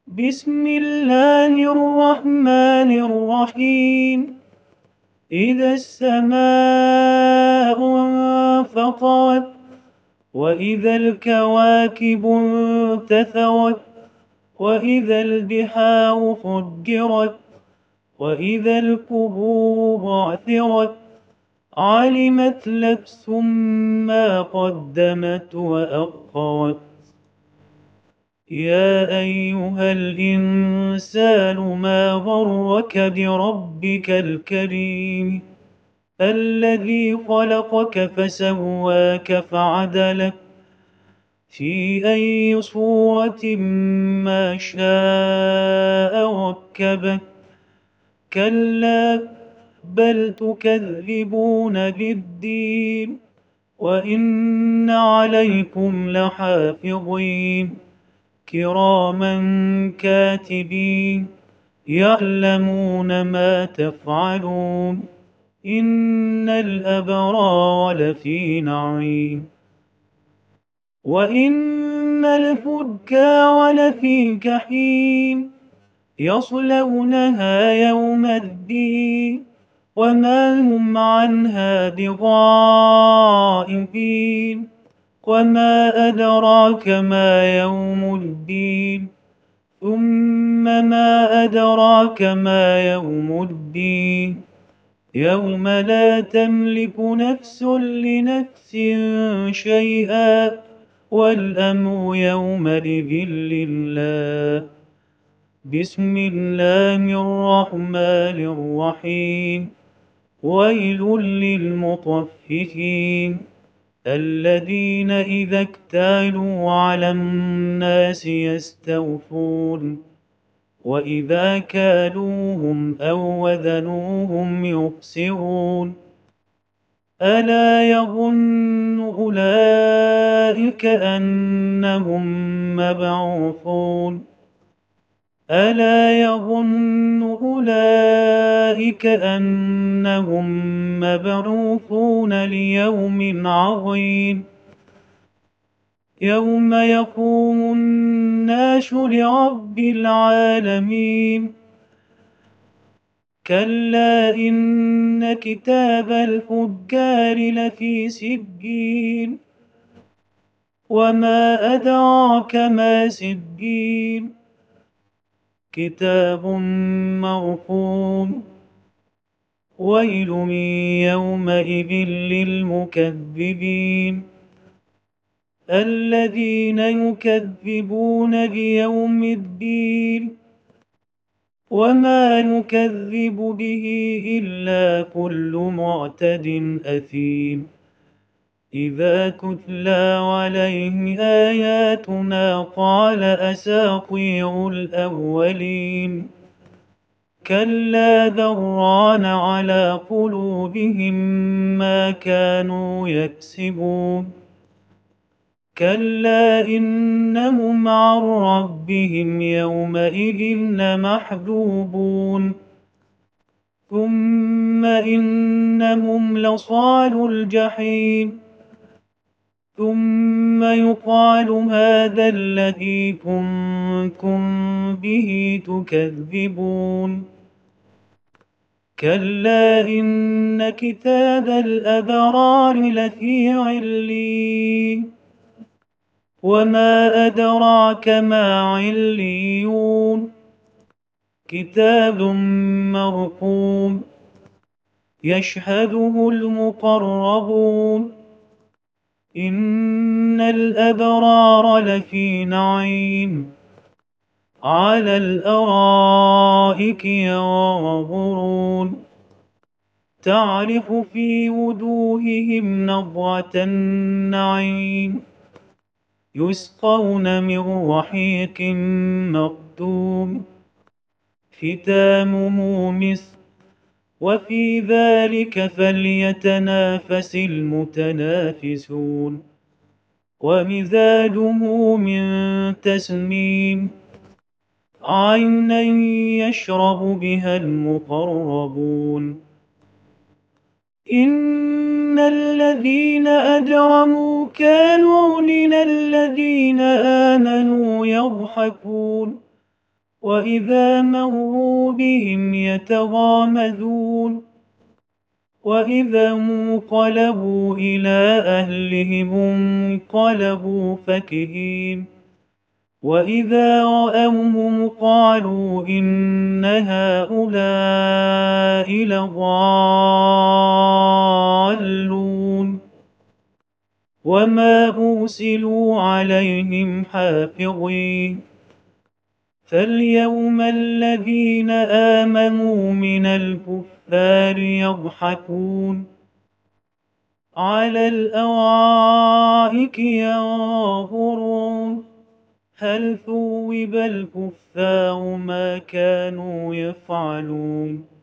بسم الله الرحمن الرحيم. إذا السماء انفطرت وإذا الكواكب انتثرت وإذا البحار فجرت وإذا القبور بعثرت علمت نفس ما قدمت وأخرت. يا أيها الإنسان ما غرك بربك الكريم الذي خلقك فسواك فعدلك في أي صورة ما شاء ركبك. كلا بل تكذبون بالدين وإن عليكم لحافظين كراما كاتبين يعلمون ما تفعلون. إن الأبرار لفي نعيم وإن الفجار لفي جحيم يصلونها يوم الدين وما هم عنها بغائبين. وما أدراك ما يوم الدين ثم ما أدراك ما يوم الدين يوم لا تملك نفس لنفس شيئا والأمر يومئذ لله. بسم الله الرحمن الرحيم. ويل للمطففين الذين إذا اكتالوا على الناس يستوفون وإذا كالوهم أو وزنوهم يخسرون. ألا يظن أولئك أنهم مبعوثون ألا يظن أولئك أنهم مبعوثون ليوم عظيم يوم يقوم الناس لرب العالمين. كلا إن كتاب الفجار لفي سجين وما أدراك ما سجين كتاب مرقوم. ويل يومئذ للمكذبين الذين يكذبون بيوم الدين وما نكذب به إلا كل معتد أثيم. إذا تتلى عليه آياتنا قال أساطير الأولين. كلا بران على قلوبهم ما كانوا يكسبون. كلا إنهم عن ربهم يومئذ لمحجوبون. ثم إنهم لصالو الجحيم ثم يقال هذا الذي كنتم به تكذبون. كلا إن كتاب الأبرار لفي عليين وما أدراك ما عليون كتاب مرقوم يشهده المقربون. إن الأبرار لفي نعيم على الأرائك ينظرون تعرف في وجوههم نضرة النعيم يسقون من رحيق مختوم ختامه مسك وفي ذلك فليتنافس المتنافسون. ومزاجه من تسنيم عينا يشرب بها المقربون. إن الذين أجرموا كانوا من الذين آمنوا يضحكون وإذا مروا بهم يتغامزون وإذا انقلبوا إلى أهلهم انقلبوا فكهين وإذا رأوهم قالوا إن هؤلاء لضالون وما أرسلوا عليهم حافظين فاليوم الذين آمنوا من الكفار يضحكون على الأرائك ينظرون هل ثوب الكفار ما كانوا يفعلون